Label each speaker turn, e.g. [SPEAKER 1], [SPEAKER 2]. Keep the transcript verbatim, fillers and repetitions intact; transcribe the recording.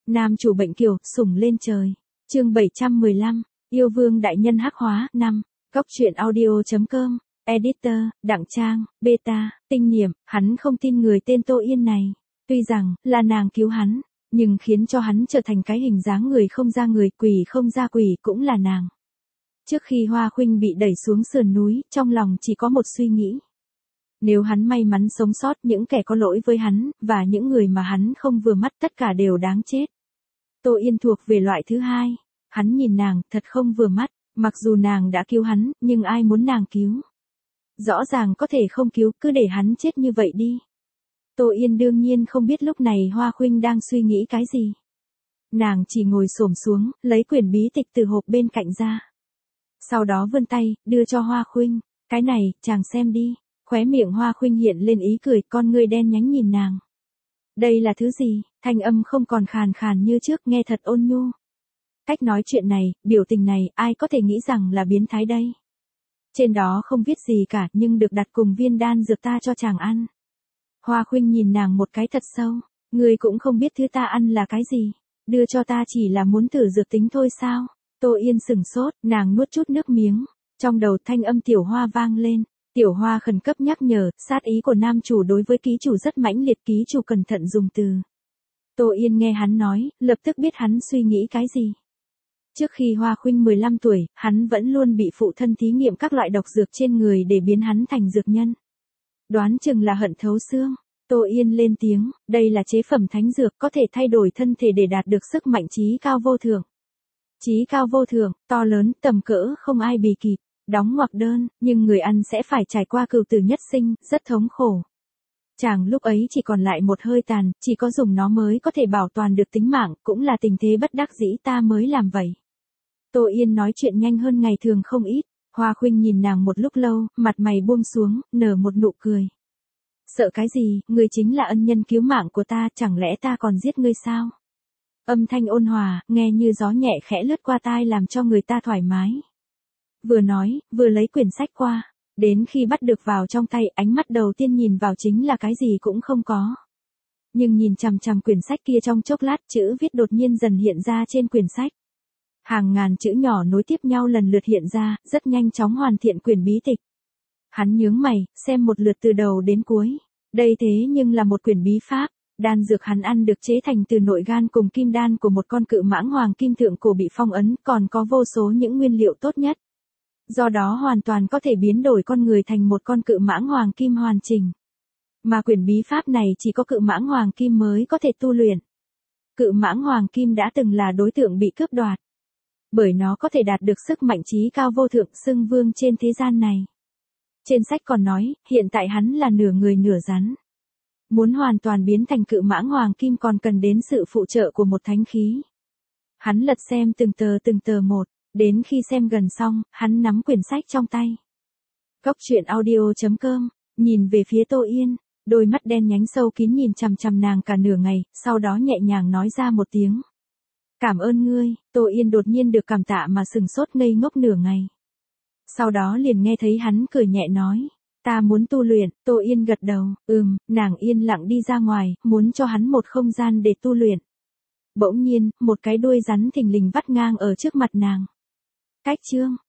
[SPEAKER 1] Nam chủ bệnh kiều, sủng lên trời. Chương bảy trăm mười lăm, yêu vương đại nhân hắc hóa, năm. Góc truyện audio.com, editor, Đặng Trang, beta, tinh niệm, hắn không tin người tên Tô Yên này. Tuy rằng, là nàng cứu hắn, nhưng khiến cho hắn trở thành cái hình dáng người không ra người, quỷ không ra quỷ cũng là nàng. Trước khi Hoa Khuynh bị đẩy xuống sườn núi, trong lòng chỉ có một suy nghĩ. Nếu hắn may mắn sống sót, những kẻ có lỗi với hắn, và những người mà hắn không vừa mắt tất cả đều đáng chết. Tô Yên thuộc về loại thứ hai. Hắn nhìn nàng, thật không vừa mắt, mặc dù nàng đã cứu hắn, nhưng ai muốn nàng cứu. Rõ ràng có thể không cứu, cứ để hắn chết như vậy đi. Tô Yên đương nhiên không biết lúc này Hoa Khuynh đang suy nghĩ cái gì. Nàng chỉ ngồi xổm xuống, lấy quyển bí tịch từ hộp bên cạnh ra. Sau đó vươn tay, đưa cho Hoa Khuynh. Cái này, chàng xem đi. Khóe miệng Hoa Khuynh hiện lên ý cười, con ngươi đen nhánh nhìn nàng. Đây là thứ gì? Thanh âm không còn khàn khàn như trước, nghe thật ôn nhu. Cách nói chuyện này, biểu tình này, ai có thể nghĩ rằng là biến thái đây? Trên đó không viết gì cả, nhưng được đặt cùng viên đan dược ta cho chàng ăn. Hoa Khuynh nhìn nàng một cái thật sâu. Ngươi cũng không biết thứ ta ăn là cái gì. Đưa cho ta chỉ là muốn thử dược tính thôi sao? Tô Yên sừng sốt, nàng nuốt chút nước miếng. Trong đầu thanh âm Tiểu Hoa vang lên. Tiểu Hoa khẩn cấp nhắc nhở, sát ý của nam chủ đối với ký chủ rất mãnh liệt, ký chủ cẩn thận dùng từ. Tô Yên nghe hắn nói, lập tức biết hắn suy nghĩ cái gì. Trước khi Hoa Khuynh mười lăm tuổi, hắn vẫn luôn bị phụ thân thí nghiệm các loại độc dược trên người để biến hắn thành dược nhân. Đoán chừng là hận thấu xương. Tô Yên lên tiếng, đây là chế phẩm thánh dược, có thể thay đổi thân thể để đạt được sức mạnh chí cao vô thượng. Chí cao vô thượng, to lớn, tầm cỡ không ai bì kịp. Đóng ngoặc đơn, nhưng người ăn sẽ phải trải qua cừu tử nhất sinh, rất thống khổ. Chàng lúc ấy chỉ còn lại một hơi tàn, chỉ có dùng nó mới có thể bảo toàn được tính mạng, cũng là tình thế bất đắc dĩ ta mới làm vậy. Tô Yên nói chuyện nhanh hơn ngày thường không ít. Hoa Khuynh nhìn nàng một lúc lâu, mặt mày buông xuống, nở một nụ cười. Sợ cái gì, ngươi chính là ân nhân cứu mạng của ta, chẳng lẽ ta còn giết ngươi sao? Âm thanh ôn hòa, nghe như gió nhẹ khẽ lướt qua tai làm cho người ta thoải mái. Vừa nói, vừa lấy quyển sách qua. Đến khi bắt được vào trong tay, ánh mắt đầu tiên nhìn vào chính là cái gì cũng không có. Nhưng nhìn chằm chằm quyển sách kia trong chốc lát, chữ viết đột nhiên dần hiện ra trên quyển sách. Hàng ngàn chữ nhỏ nối tiếp nhau lần lượt hiện ra, rất nhanh chóng hoàn thiện quyển bí tịch. Hắn nhướng mày, xem một lượt từ đầu đến cuối. Đây thế nhưng là một quyển bí pháp. Đan dược hắn ăn được chế thành từ nội gan cùng kim đan của một con cự mãng hoàng kim thượng cổ bị phong ấn, còn có vô số những nguyên liệu tốt nhất. Do đó hoàn toàn có thể biến đổi con người thành một con cự mãng hoàng kim hoàn chỉnh. Mà quyển bí pháp này chỉ có cự mãng hoàng kim mới có thể tu luyện. Cự mãng hoàng kim đã từng là đối tượng bị cướp đoạt. Bởi nó có thể đạt được sức mạnh chí cao vô thượng, xưng vương trên thế gian này. Trên sách còn nói, hiện tại hắn là nửa người nửa rắn. Muốn hoàn toàn biến thành cự mãng hoàng kim còn cần đến sự phụ trợ của một thánh khí. Hắn lật xem từng tờ từng tờ một. Đến khi xem gần xong, hắn nắm quyển sách trong tay. Góc truyện audio.com, nhìn về phía Tô Yên, đôi mắt đen nhánh sâu kín nhìn chằm chằm nàng cả nửa ngày, sau đó nhẹ nhàng nói ra một tiếng. Cảm ơn ngươi. Tô Yên đột nhiên được cảm tạ mà sừng sốt ngây ngốc nửa ngày. Sau đó liền nghe thấy hắn cười nhẹ nói, ta muốn tu luyện. Tô Yên gật đầu, ừm, nàng yên lặng đi ra ngoài, muốn cho hắn một không gian để tu luyện. Bỗng nhiên, một cái đuôi rắn thình lình vắt ngang ở trước mặt nàng. Cách chương